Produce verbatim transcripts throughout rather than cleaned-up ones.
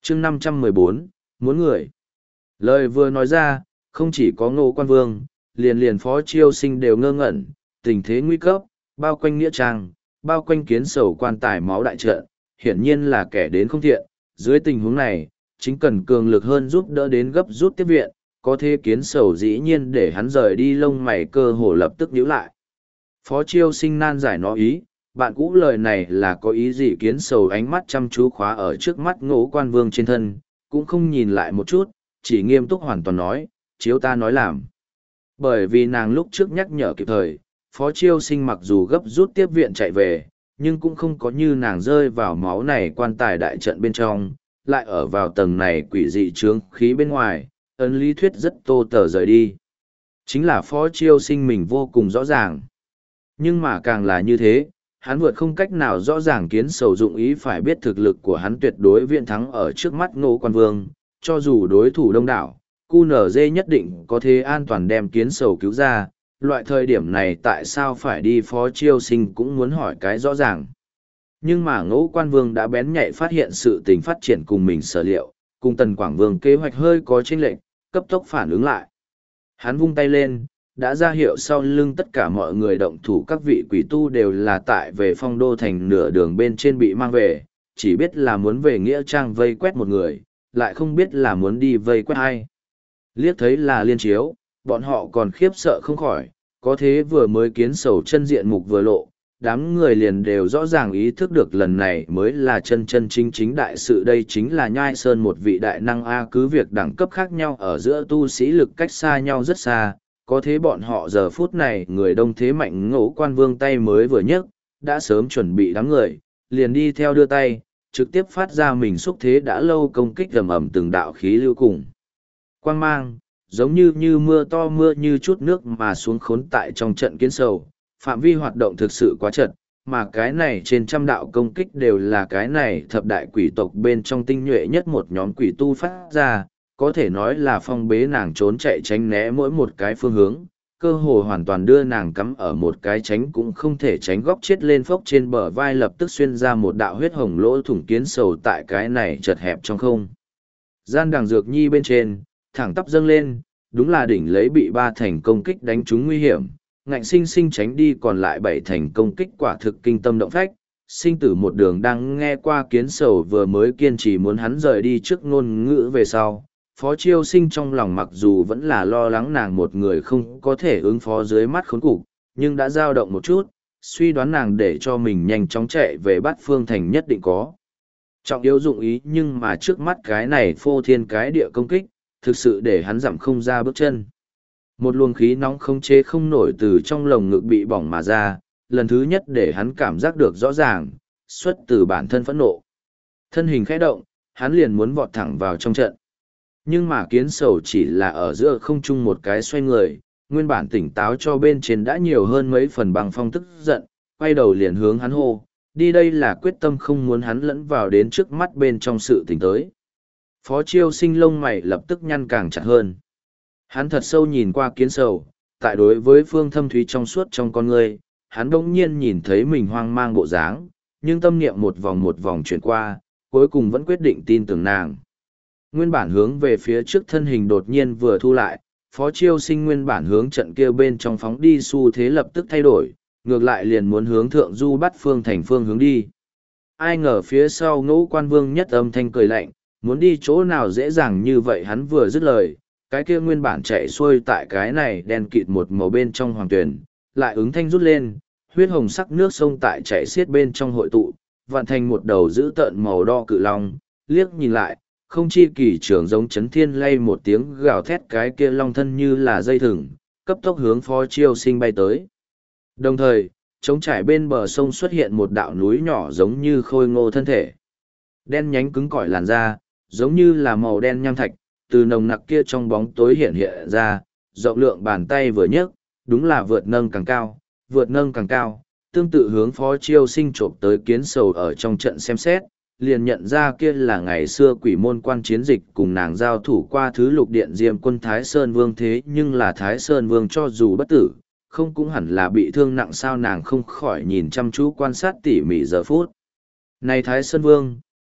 chương năm trăm mười bốn, muốn người. Lời vừa nói ra, không chỉ có Ngô Quan Vương, liền liền Phó Chiêu Sinh đều ngơ ngẩn, tình thế nguy cấp, bao quanh nghĩa trang, bao quanh kiến sầu quan tài máu đại trận, hiển nhiên là kẻ đến không thiện. Dưới tình huống này, chính cần cường lực hơn giúp đỡ đến gấp rút tiếp viện, có thế kiến sầu dĩ nhiên để hắn rời đi, lông mày cơ hồ lập tức nhíu lại. Phó Chiêu Sinh nan giải nó ý, bạn cũ lời này là có ý gì? Kiến sầu ánh mắt chăm chú khóa ở trước mắt Ngô Quan Vương trên thân, cũng không nhìn lại một chút, chỉ nghiêm túc hoàn toàn nói, chiếu ta nói làm. Bởi vì nàng lúc trước nhắc nhở kịp thời, Phó Chiêu Sinh mặc dù gấp rút tiếp viện chạy về, nhưng cũng không có như nàng rơi vào máu này quan tài đại trận bên trong, lại ở vào tầng này quỷ dị trướng khí bên ngoài, ấn lý thuyết rất tô tờ rời đi. Chính là Phó Chiêu Sinh mình vô cùng rõ ràng. Nhưng mà càng là như thế, hắn vượt không cách nào rõ ràng kiến sầu dụng ý, phải biết thực lực của hắn tuyệt đối viện thắng ở trước mắt Ngô Quan Vương, cho dù đối thủ đông đảo, cu nờ dê nhất định có thể an toàn đem kiến sầu cứu ra. Loại thời điểm này tại sao phải đi? Phó Chiêu Sinh cũng muốn hỏi cái rõ ràng. Nhưng mà Ngô Quan Vương đã bén nhạy phát hiện sự tình phát triển cùng mình sở liệu, cùng Tần Quảng Vương kế hoạch hơi có chênh lệch, cấp tốc phản ứng lại. Hắn vung tay lên, đã ra hiệu sau lưng tất cả mọi người động thủ. Các vị quỷ tu đều là tại về Phong Đô Thành nửa đường bên trên bị mang về, chỉ biết là muốn về nghĩa trang vây quét một người, lại không biết là muốn đi vây quét ai. Liếc thấy là Liên Chiếu, bọn họ còn khiếp sợ không khỏi, có thế vừa mới kiến sầu chân diện mục vừa lộ, đám người liền đều rõ ràng ý thức được lần này mới là chân chân chính chính đại sự. Đây chính là Nhai Sơn một vị đại năng A. Cứ việc đẳng cấp khác nhau ở giữa tu sĩ lực cách xa nhau rất xa, có thế bọn họ giờ phút này người đông thế mạnh. Ngô Quan Vương tay mới vừa nhấc, đã sớm chuẩn bị đám người, liền đi theo đưa tay, trực tiếp phát ra mình xúc thế đã lâu công kích ầm ầm từng đạo khí lưu cùng quang mang, giống như như mưa to mưa như chút nước mà xuống khốn tại trong trận kiến sầu. Phạm vi hoạt động thực sự quá chật, mà cái này trên trăm đạo công kích đều là cái này thập đại quỷ tộc bên trong tinh nhuệ nhất một nhóm quỷ tu phát ra, có thể nói là phong bế nàng trốn chạy tránh né mỗi một cái phương hướng, cơ hồ hoàn toàn đưa nàng cắm ở một cái tránh cũng không thể tránh góc chết lên. Phốc trên bờ vai lập tức xuyên ra một đạo huyết hồng lỗ thủng. Kiến sầu tại cái này chật hẹp trong không gian đằng dược nhi bên trên, thẳng tắp dâng lên, đúng là đỉnh lấy bị ba thành công kích đánh trúng nguy hiểm, ngạnh sinh sinh tránh đi còn lại bảy thành công kích, quả thực kinh tâm động phách. Sinh tử một đường đang nghe qua kiến sầu vừa mới kiên trì muốn hắn rời đi trước ngôn ngữ về sau, Phó Chiêu Sinh trong lòng mặc dù vẫn là lo lắng nàng một người không có thể ứng phó dưới mắt khốn cục, nhưng đã dao động một chút, suy đoán nàng để cho mình nhanh chóng chạy về Bát Phương Thành nhất định có trọng yếu dụng ý. Nhưng mà trước mắt cái này phô thiên cái địa công kích, thực sự để hắn dặm không ra bước chân. Một luồng khí nóng không chế không nổi từ trong lồng ngực bị bỏng mà ra, lần thứ nhất để hắn cảm giác được rõ ràng, xuất từ bản thân phẫn nộ. Thân hình khẽ động, hắn liền muốn vọt thẳng vào trong trận. Nhưng mà kiến sầu chỉ là ở giữa không trung một cái xoay người, nguyên bản tỉnh táo cho bên trên đã nhiều hơn mấy phần bằng phong tức giận, quay đầu liền hướng hắn hô, đi. Đây là quyết tâm không muốn hắn lẫn vào đến trước mắt bên trong sự tình tới. Phó Chiêu Sinh lông mày lập tức nhăn càng chặt hơn. Hắn thật sâu nhìn qua kiến sầu, tại đối với phương thâm thúy trong suốt trong con người, hắn bỗng nhiên nhìn thấy mình hoang mang bộ dáng, nhưng tâm niệm một vòng một vòng chuyển qua, cuối cùng vẫn quyết định tin tưởng nàng. Nguyên bản hướng về phía trước thân hình đột nhiên vừa thu lại, Phó Chiêu Sinh nguyên bản hướng trận kia bên trong phóng đi xu thế lập tức thay đổi, ngược lại liền muốn hướng thượng du Bát Phương Thành phương hướng đi. Ai ngờ phía sau Ngô Quan Vương nhất âm thanh cười lạnh, muốn đi chỗ nào dễ dàng như vậy. Hắn vừa dứt lời, cái kia nguyên bản chạy xuôi tại cái này đen kịt một màu bên trong hoàng tuyển, lại ứng thanh rút lên, huyết hồng sắc nước sông tại chạy xiết bên trong hội tụ, vạn thành một đầu dữ tợn màu đo cự long. Liếc nhìn lại, không chi kỳ trường giống chấn thiên lay một tiếng gào thét, cái kia long thân như là dây thừng, cấp tốc hướng Phó Chiêu Sinh bay tới. Đồng thời, trống trải bên bờ sông xuất hiện một đạo núi nhỏ giống như khôi ngô thân thể. Đen nhánh cứng cỏi làn da, giống như là màu đen nham thạch, từ nồng nặc kia trong bóng tối hiện hiện ra, rộng lượng bàn tay vừa nhấc, đúng là vượt nâng càng cao, vượt nâng càng cao, tương tự hướng Phó Chiêu Sinh trộm tới. Kiến sầu ở trong trận xem xét, liền nhận ra kia là ngày xưa quỷ môn quan chiến dịch cùng nàng giao thủ qua thứ lục điện diêm quân Thái Sơn Vương. Thế nhưng là Thái Sơn Vương cho dù bất tử, không cũng hẳn là bị thương nặng sao? Nàng không khỏi nhìn chăm chú quan sát tỉ mỉ giờ phút này Thái Sơn Vương,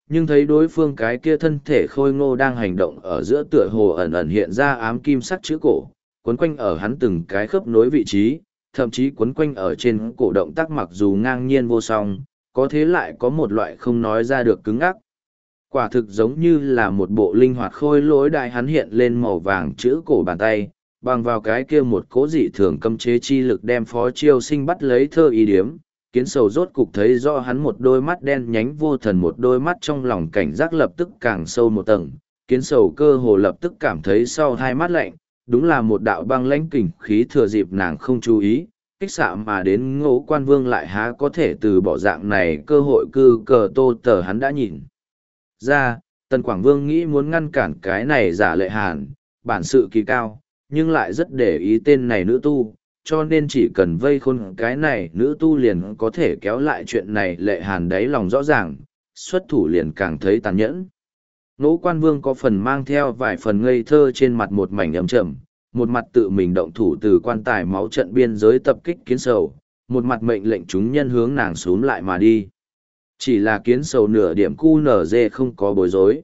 nhưng thấy đối phương cái kia thân thể khôi ngô đang hành động ở giữa tựa hồ ẩn ẩn hiện ra ám kim sắc chữ cổ, quấn quanh ở hắn từng cái khớp nối vị trí, thậm chí quấn quanh ở trên cổ động tác mặc dù ngang nhiên vô song, có thế lại có một loại không nói ra được cứng ngắc. Quả thực giống như là một bộ linh hoạt khôi lỗi đại hắn hiện lên màu vàng chữ cổ bàn tay, bằng vào cái kia một cố dị thường cấm chế chi lực đem Phó Chiêu Sinh bắt lấy thơ ý điếm. Kiến sầu rốt cục thấy rõ hắn một đôi mắt đen nhánh vô thần, một đôi mắt trong lòng cảnh giác lập tức càng sâu một tầng. Kiến sầu cơ hồ lập tức cảm thấy sau hai mắt lạnh, đúng là một đạo băng lãnh kình khí thừa dịp nàng không chú ý, kích xạ mà đến Ngũ Quan Vương lại há có thể từ bỏ dạng này cơ hội cư cờ tô tờ hắn đã nhìn ra. Tần Quảng Vương nghĩ muốn ngăn cản cái này giả lệ hàn, bản sự kỳ cao, nhưng lại rất để ý tên này nữ tu, cho nên chỉ cần vây khôn cái này nữ tu liền có thể kéo lại chuyện này. Lệ hàn đáy lòng rõ ràng, xuất thủ liền càng thấy tàn nhẫn. Ngũ Quan Vương có phần mang theo vài phần ngây thơ, trên mặt một mảnh ấm chậm, một mặt tự mình động thủ từ quan tài máu trận biên giới tập kích Kiến sầu, một mặt mệnh lệnh chúng nhân hướng nàng xuống lại mà đi. Chỉ là Kiến sầu nửa điểm cu nở dê không có bối rối.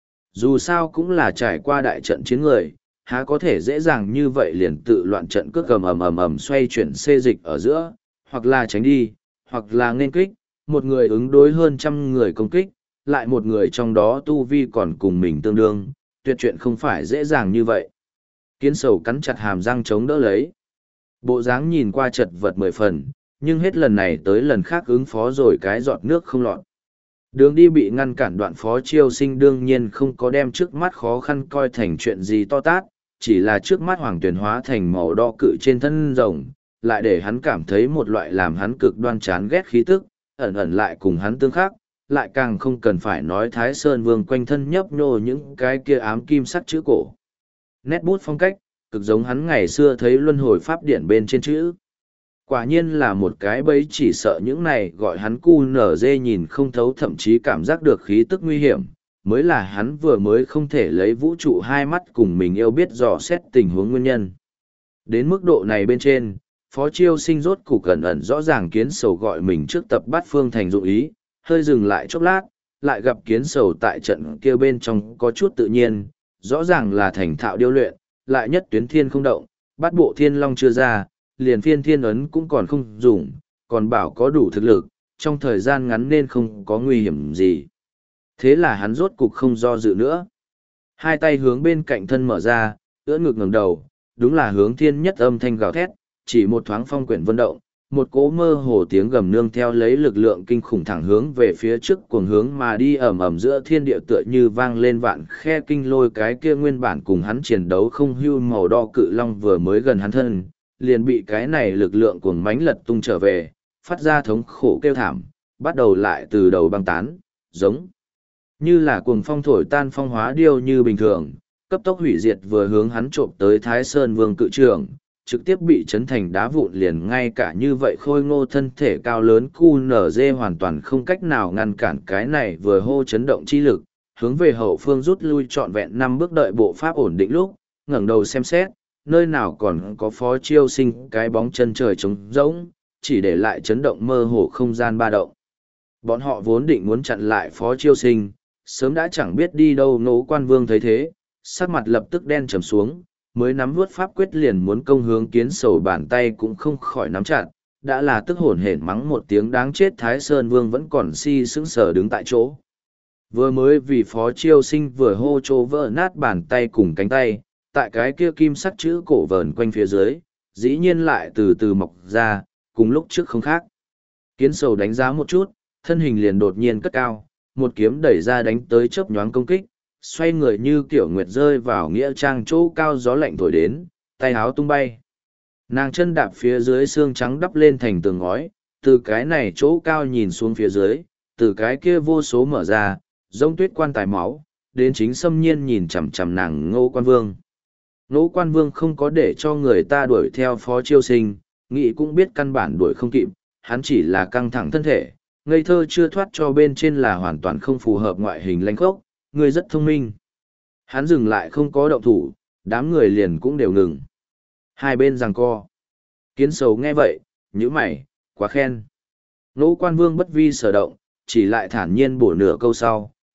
Dù sao cũng là trải qua đại trận chiến người, há có thể dễ dàng như vậy liền tự loạn trận cước ầm ầm ầm ầm xoay chuyển xê dịch ở giữa, hoặc là tránh đi, hoặc là nên kích, một người ứng đối hơn trăm người công kích, lại một người trong đó tu vi còn cùng mình tương đương, tuyệt chuyện không phải dễ dàng như vậy. Kiến sầu cắn chặt hàm răng chống đỡ lấy. Bộ dáng nhìn qua chật vật mười phần, nhưng hết lần này tới lần khác ứng phó rồi cái giọt nước không lọt. Đường đi bị ngăn cản, Đoạn Phó Chiêu Sinh đương nhiên không có đem trước mắt khó khăn coi thành chuyện gì to tát, chỉ là trước mắt hoàng tuyển hóa thành màu đo cự trên thân rồng, lại để hắn cảm thấy một loại làm hắn cực đoan chán ghét khí tức, ẩn ẩn lại cùng hắn tương khắc, lại càng không cần phải nói Thái Sơn Vương quanh thân nhấp nhô những cái kia ám kim sắc chữ cổ. Nét bút phong cách, cực giống hắn ngày xưa thấy luân hồi pháp điển bên trên chữ. Quả nhiên là một cái bẫy, chỉ sợ những này gọi hắn cu nở dê nhìn không thấu, thậm chí cảm giác được khí tức nguy hiểm, mới là hắn vừa mới không thể lấy vũ trụ hai mắt cùng mình yêu biết dò xét tình huống nguyên nhân. Đến mức độ này bên trên, Phó Chiêu Sinh rốt cục cẩn ẩn rõ ràng Kiến sầu gọi mình trước tập bắt phương thành dụng ý, hơi dừng lại chốc lát, lại gặp Kiến sầu tại trận kia bên trong có chút tự nhiên, rõ ràng là thành thạo điêu luyện, lại nhất tuyến thiên không động, bắt bộ thiên long chưa ra, liền phiên thiên ấn cũng còn không dùng, còn bảo có đủ thực lực, trong thời gian ngắn nên không có nguy hiểm gì. Thế là hắn rốt cục không do dự nữa. Hai tay hướng bên cạnh thân mở ra, ưỡn ngực ngẩng đầu, đúng là hướng thiên nhất âm thanh gào thét, chỉ một thoáng phong quyển vân động, một cỗ mơ hồ tiếng gầm nương theo lấy lực lượng kinh khủng thẳng hướng về phía trước cuồng hướng mà đi, ầm ầm giữa thiên địa tựa như vang lên vạn khe kinh lôi. Cái kia nguyên bản cùng hắn chiến đấu không hưu màu đo cự long vừa mới gần hắn thân, liền bị cái này lực lượng cuồng mãnh lật tung trở về, phát ra thống khổ kêu thảm, bắt đầu lại từ đầu băng tán, giống như là cuồng phong thổi tan phong hóa điêu như bình thường, cấp tốc hủy diệt vừa hướng hắn trộm tới Thái Sơn Vương cự trường, trực tiếp bị chấn thành đá vụn. Liền ngay cả như vậy khôi ngô thân thể cao lớn cu nở dê hoàn toàn không cách nào ngăn cản cái này vừa hô chấn động chi lực, hướng về hậu phương rút lui trọn vẹn năm bước, đợi bộ pháp ổn định lúc, ngẩng đầu xem xét, nơi nào còn có Phó Chiêu Sinh cái bóng chân trời trống rỗng, chỉ để lại chấn động mơ hồ không gian ba động. Bọn họ vốn định muốn chặn lại Phó Chiêu Sinh, sớm đã chẳng biết đi đâu. Ngũ Quan Vương thấy thế, sắc mặt lập tức đen trầm xuống, mới nắm vuốt pháp quyết liền muốn công hướng Kiến sầu, bàn tay cũng không khỏi nắm chặt, đã là tức hổn hển mắng một tiếng đáng chết. Thái Sơn Vương vẫn còn si sững sờ đứng tại chỗ. Vừa mới vì Phó Chiêu Sinh vừa hô trô vỡ nát bàn tay cùng cánh tay, tại cái kia kim sắc chữ cổ vờn quanh phía dưới, dĩ nhiên lại từ từ mọc ra, cùng lúc trước không khác. Kiến sầu đánh giá một chút, thân hình liền đột nhiên cất cao, một kiếm đẩy ra đánh tới chớp nhoáng công kích, xoay người như kiểu nguyệt rơi vào nghĩa trang chỗ cao, gió lạnh thổi đến, tay áo tung bay. Nàng chân đạp phía dưới xương trắng đắp lên thành tường ngói, từ cái này chỗ cao nhìn xuống phía dưới, từ cái kia vô số mở ra, giống tuyết quan tài máu, đến chính xâm nhiên nhìn chằm chằm nàng Ngũ Quan Vương. Ngũ Quan Vương không có để cho người ta đuổi theo Phó Chiêu Sinh, nghĩ cũng biết căn bản đuổi không kịp, hắn chỉ là căng thẳng thân thể, ngây thơ chưa thoát cho bên trên là hoàn toàn không phù hợp ngoại hình lãnh khốc, người rất thông minh. Hắn dừng lại không có động thủ, đám người liền cũng đều ngừng. Hai bên giằng co. Kiến sầu nghe vậy, nhíu mày, quá khen. Ngũ Quan Vương bất vi sở động, chỉ lại thản nhiên bổ nửa câu sau,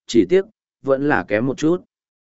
chỉ tiếc, vẫn là kém một chút.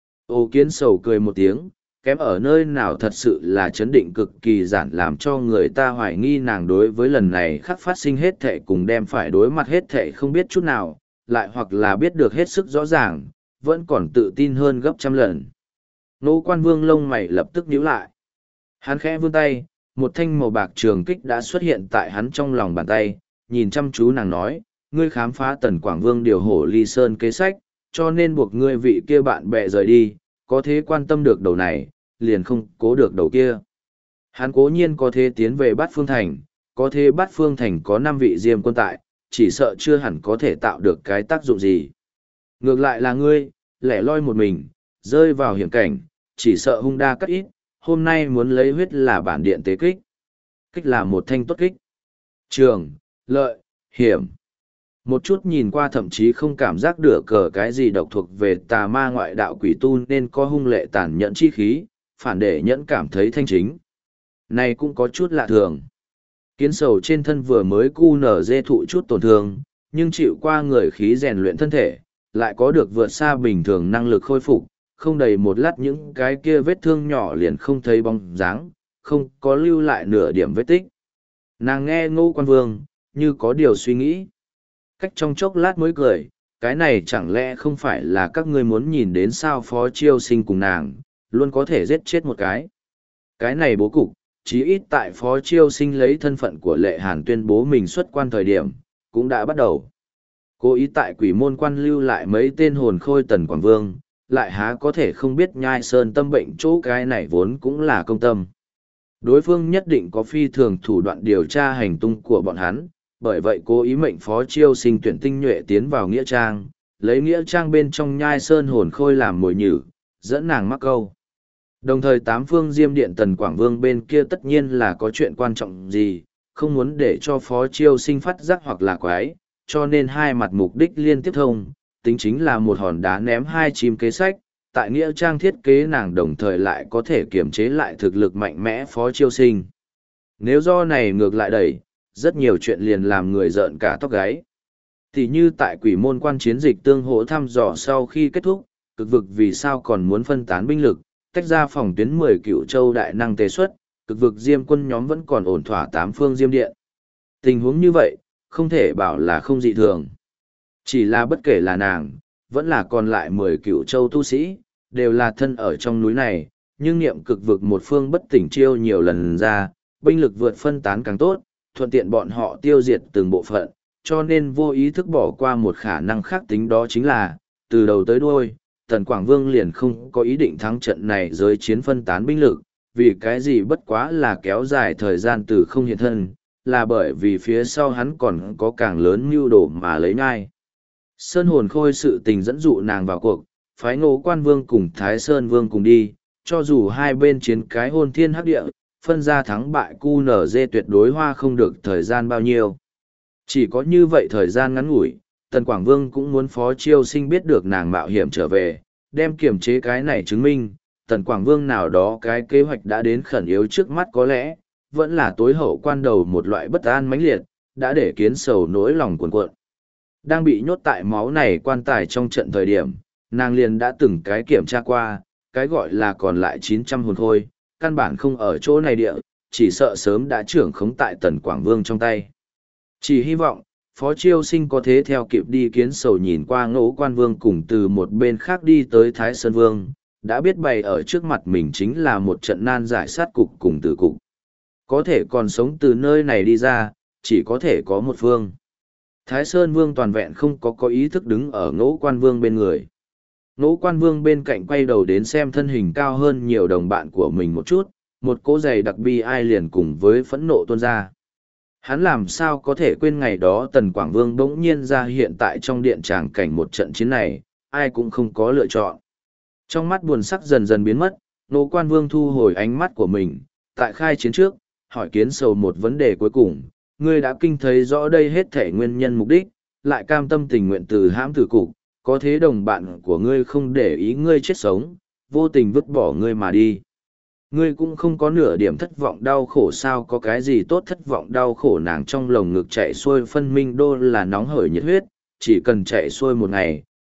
Ô kiến sầu cười một tiếng, kém ở nơi nào thật sự là chấn định cực kỳ giản làm cho người ta hoài nghi nàng đối với lần này khắc phát sinh hết thệ cùng đem phải đối mặt hết thệ không biết chút nào, lại hoặc là biết được hết sức rõ ràng, vẫn còn tự tin hơn gấp trăm lần. Ngô Quan Vương lông mày lập tức nhíu lại. Hắn khẽ vươn tay, một thanh màu bạc trường kích đã xuất hiện tại hắn trong lòng bàn tay, nhìn chăm chú nàng nói, ngươi khám phá Tần Quảng Vương điều hổ ly sơn kế sách, cho nên buộc ngươi vị kia bạn bè rời đi, có thế quan tâm được đầu này, liền không cố được đầu kia. Hắn cố nhiên có thế tiến về Bát Phương Thành, có thế Bát Phương Thành có năm vị diêm quân tại, chỉ sợ chưa hẳn có thể tạo được cái tác dụng gì. Ngược lại là ngươi, lẻ loi một mình, rơi vào hiểm cảnh, chỉ sợ hung đa cắt ít, hôm nay muốn lấy huyết là bản điện tế kích. Kích là một thanh tốt kích. Trường, lợi, hiểm. Một chút nhìn qua thậm chí không cảm giác được cờ cái gì độc thuộc về tà ma ngoại đạo quỷ tu nên có hung lệ tàn nhẫn chi khí, phản để nhẫn cảm thấy thanh chính. Này cũng có chút lạ thường. Kiến sầu trên thân vừa mới cu nở dê thụ chút tổn thương, nhưng chịu qua người khí rèn luyện thân thể, lại có được vượt xa bình thường năng lực khôi phục, không đầy một lát những cái kia vết thương nhỏ liền không thấy bóng dáng, không có lưu lại nửa điểm vết tích. Nàng nghe Ngô Quan Vương, như có điều suy nghĩ. Cách trong chốc lát mới cười, cái này chẳng lẽ không phải là các ngươi muốn nhìn đến sao Phó Chiêu Sinh cùng nàng, luôn có thể giết chết một cái. Cái này bố cục, chí ít tại Phó Chiêu Sinh lấy thân phận của Lệ Hàn tuyên bố mình xuất quan thời điểm, cũng đã bắt đầu. Cố ý tại quỷ môn quan lưu lại mấy tên hồn khôi Tần Quảng Vương, lại há có thể không biết nhai sơn tâm bệnh chỗ cái này vốn cũng là công tâm. Đối phương nhất định có phi thường thủ đoạn điều tra hành tung của bọn hắn, bởi vậy cố ý mệnh Phó Chiêu Sinh tuyển tinh nhuệ tiến vào Nghĩa Trang, lấy Nghĩa Trang bên trong nhai sơn hồn khôi làm mồi nhử, dẫn nàng mắc câu. Đồng thời tám phương diêm điện Tần Quảng Vương bên kia tất nhiên là có chuyện quan trọng gì, không muốn để cho Phó Chiêu Sinh phát giác hoặc là quái, cho nên hai mặt mục đích liên tiếp thông, tính chính là một hòn đá ném hai chim kế sách, tại Nghĩa Trang thiết kế nàng đồng thời lại có thể kiềm chế lại thực lực mạnh mẽ Phó Chiêu Sinh. Nếu do này ngược lại đẩy, rất nhiều chuyện liền làm người rợn cả tóc gáy. Thì như tại quỷ môn quan chiến dịch tương hỗ thăm dò sau khi kết thúc, cực vực vì sao còn muốn phân tán binh lực, tách ra phòng tuyến mười cựu châu đại năng tế xuất, cực vực diêm quân nhóm vẫn còn ổn thỏa tám phương diêm điện. Tình huống như vậy, không thể bảo là không dị thường. Chỉ là bất kể là nàng, vẫn là còn lại mười cựu châu tu sĩ, đều là thân ở trong núi này, nhưng niệm cực vực một phương bất tỉnh chiêu nhiều lần ra, binh lực vượt phân tán càng tốt, thuận tiện bọn họ tiêu diệt từng bộ phận, cho nên vô ý thức bỏ qua một khả năng khác tính đó chính là, từ đầu tới đuôi, Tần Quảng Vương liền không có ý định thắng trận này giới chiến phân tán binh lực, vì cái gì bất quá là kéo dài thời gian từ không hiện thân, là bởi vì phía sau hắn còn có càng lớn mưu đồ mà lấy nhai. Sơn hồn khôi sự tình dẫn dụ nàng vào cuộc, phái Ngô Quan Vương cùng Thái Sơn Vương cùng đi, cho dù hai bên chiến cái hôn thiên hắc địa, phân ra thắng bại cu nở dê tuyệt đối hoa không được thời gian bao nhiêu. Chỉ có như vậy thời gian ngắn ngủi, Tần Quảng Vương cũng muốn Phó Chiêu Sinh biết được nàng mạo hiểm trở về, đem kiểm chế cái này chứng minh, Tần Quảng Vương nào đó cái kế hoạch đã đến khẩn yếu trước mắt có lẽ, vẫn là tối hậu quan đầu một loại bất an mãnh liệt, đã để kiến sầu nỗi lòng cuồn cuộn. Đang bị nhốt tại máu này quan tài trong trận thời điểm, nàng liền đã từng cái kiểm tra qua, cái gọi là còn lại chín trăm hồn khôi, căn bản không ở chỗ này địa, chỉ sợ sớm đã trưởng khống tại Tần Quảng Vương trong tay. Chỉ hy vọng, Phó Chiêu Sinh có thế theo kịp đi kiến sầu nhìn qua Ngô Quan Vương cùng từ một bên khác đi tới Thái Sơn Vương, đã biết bày ở trước mặt mình chính là một trận nan giải sát cục cùng tử cục. Có thể còn sống từ nơi này đi ra, chỉ có thể có một phương. Thái Sơn Vương toàn vẹn không có có ý thức đứng ở Ngô Quan Vương bên người. Ngô Quan Vương bên cạnh quay đầu đến xem thân hình cao hơn nhiều đồng bạn của mình một chút, một cỗ giày đặc bi ai liền cùng với phẫn nộ tuôn ra. Hắn làm sao có thể quên ngày đó Tần Quảng Vương bỗng nhiên ra hiện tại trong điện tràng cảnh một trận chiến này, ai cũng không có lựa chọn. Trong mắt buồn sắc dần dần biến mất, Ngô Quan Vương thu hồi ánh mắt của mình, tại khai chiến trước, hỏi kiến sầu một vấn đề cuối cùng, ngươi đã kinh thấy rõ đây hết thể nguyên nhân mục đích, lại cam tâm tình nguyện từ hãm tử cục, có thế đồng bạn của ngươi không để ý ngươi chết sống, vô tình vứt bỏ ngươi mà đi. Ngươi cũng không có nửa điểm thất vọng đau khổ sao có cái gì tốt thất vọng đau khổ nàng trong lồng ngực chạy xuôi phân minh đô là nóng hởi nhiệt huyết, chỉ cần chạy xuôi một ngày,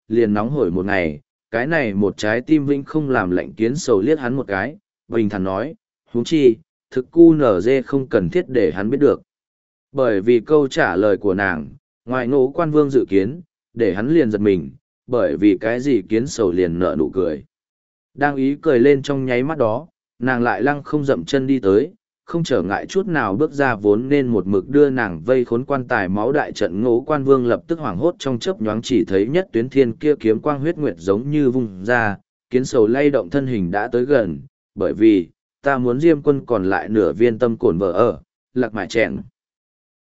liền nóng hổi một ngày, cái này một trái tim vĩnh không làm lạnh kiến sầu liếc hắn một cái, bình thản nói, huống chi, thực cu nở dê không cần thiết để hắn biết được. Bởi vì câu trả lời của nàng, ngoài ngũ quan vương dự kiến, để hắn liền giật mình, bởi vì cái gì kiến sầu liền nở nụ cười. Đang ý cười lên trong nháy mắt đó, nàng lại lăng không dậm chân đi tới, không trở ngại chút nào bước ra vốn nên một mực đưa nàng vây khốn quan tài máu đại trận. Ngũ quan vương lập tức hoảng hốt trong chớp nhoáng chỉ thấy nhất tuyến thiên kia kiếm quang huyết nguyệt giống như vung ra, kiến sầu lay động thân hình đã tới gần, bởi vì, ta muốn diêm quân còn lại nửa viên tâm cổn vợ ở, lạc mại chèn.